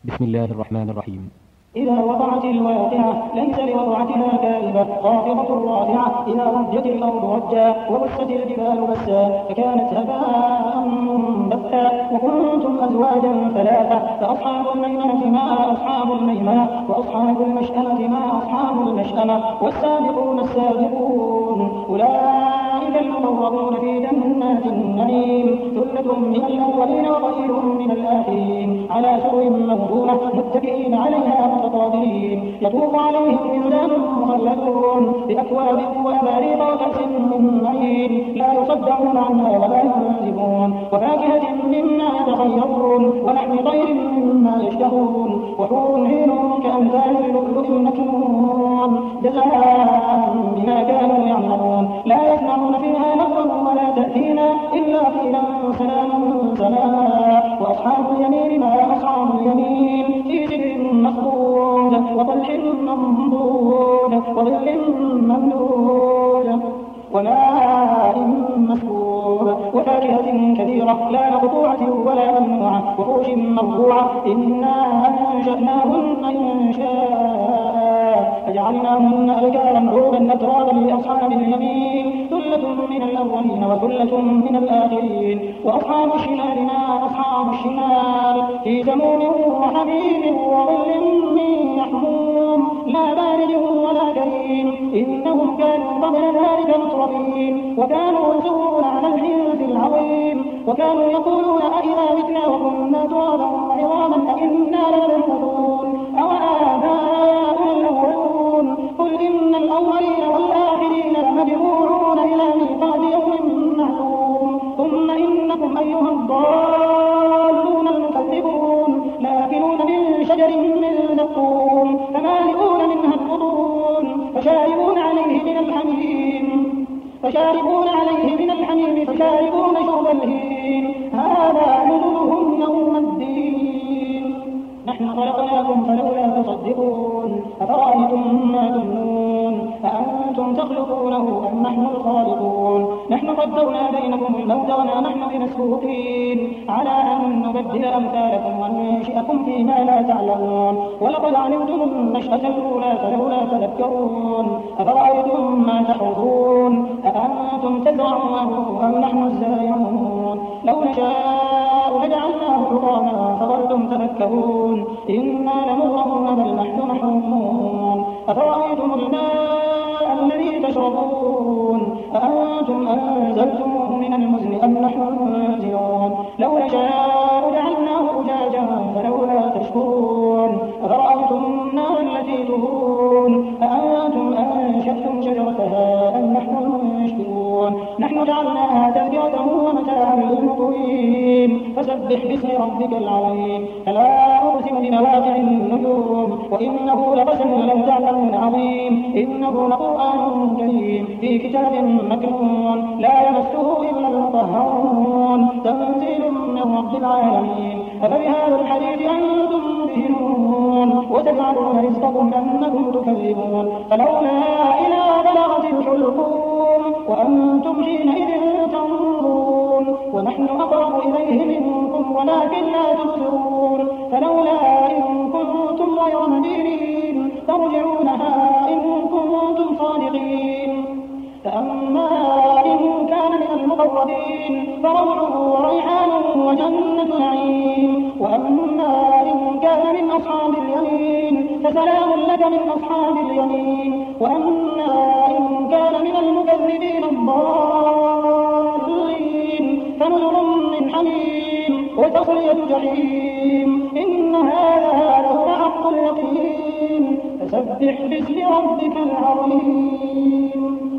بسم الله الرحمن الرحيم. إذا وقعت الواقعة ليس لوقعتها كاذبة خافضة رافعة إذا رجت الأرض رجا وبست الجبال بسا فكانت هباء منبثا وكنتم أزواجا ثلاثة فأصحاب الميمنة ما أصحاب الميمنة وأصحاب المشأمة ما أصحاب المشأمة والسابقون السابقون أولئك المقربون في جنات النعيم ثلة من الأولين وقليل من الآخرين على سرر موضونة متكئين عليها متقابلين يطوف عليهم ولدان مخلدون بأكواب وأباريق وكأس من معين لا يصدعون عنها ولا ينزفون وفاكهة مما يتخيرون ولحم طير مما يشتهون وحور عين كأمثال اللؤلؤ المكنون جزاء بما كانوا يعملون لا يسمعون فيها لغوا ولا تأثيما إلا قيلا سلاما سلاما وأصحاب اليمين ما أصحاب اليمين في سدر مخضود وطلح منضود وظل ممدود وماء مسكوب وفاكهة كثيرة لا مقطوعة ولا ممنوعة وفرش مرفوعة إنا أنشأناهن إنشاء فجعلناهن أبكارا عربا أترابا لأصحاب اليمين ثلة من الأولين وثلة من الآخرين وأصحاب الشمال ما أصحاب الشمال في سموم وحميم وظل من يحموم لا بارد ولا كريم إنهم كانوا قبل ذلك مترفين وكانوا يصرون على الحنث العظيم وكانوا يقولون أئذا متنا وكنا ترابا وعظاما أئنا لمبعوثون أو آباؤنا الأولون قل إن الأولين والآخرين لمجموعون إلى ميقات يوم معلوم ثم إنكم أيها الضالون المكذبون لآكلون من شجر من زقوم فمالئون منها البطون فشاربون عليه من الحميم فشاربون شرب الهيم هذا نزلهم يوم الدين نحن خلقناكم فلولا تصدقون أفرأيتم ما تمنون أأنتم تخلقونه أم نحن الخالقون نحن قدرنا بينكم الموت وما نحن بمسبوقين على أن نبدل أمثالكم وننشئكم فيما لا تعلمون ولقد علمتم النشأة الأولى فلولا تذكرون أفرأيتم ما تحرثون أأنتم تزرعونه أم نحن الزارعون لو نشاء لجعلناه حطاما فظلتم تفكرون إنا لمغرمون بل نحن محرومون أفرأيتم الماء الذي تشربون أأنتم أنزلتموه من المزن أم نحن المنزلون لو نشاء جعلناه أجاجا فلولا تشكرون أفرأيتم النار التي تورون أأنتم أنشأتم شجرتها أم نحن المنشئون نحن جعلناها تذكرة ومتاعا للمقوين فسبح باسم ربك العظيم فلا أقسم بمواقع النجوم وإنه لقسم لو تعلمون عظيم إنه لقرآن كريم في كتاب مكنون لا يمسه إلا المطهرون تنزيل من رب العالمين أفبهذا الحديث أنتم مدهنون وتجعلون رزقكم أنكم تكذبون فلولا إذا بلغت الحلقوم وأنتم حينئذ تنظرون ونحن أقرب إليه منكم ولكن لا تبصرون فلولا إن كنتم غير مدينين ترجعونها إن كنتم صادقين فأما إن كان من المقربين فروح وريحان وجنة نعيم وأما إن كان من أصحاب اليمين فسلام لك من أصحاب اليمين وأما إن كان من المكذبين الضالين فنزل من حميم وتصلية جحيم إن هذا لهو حق اليقين فسبح باسم ربك العظيم.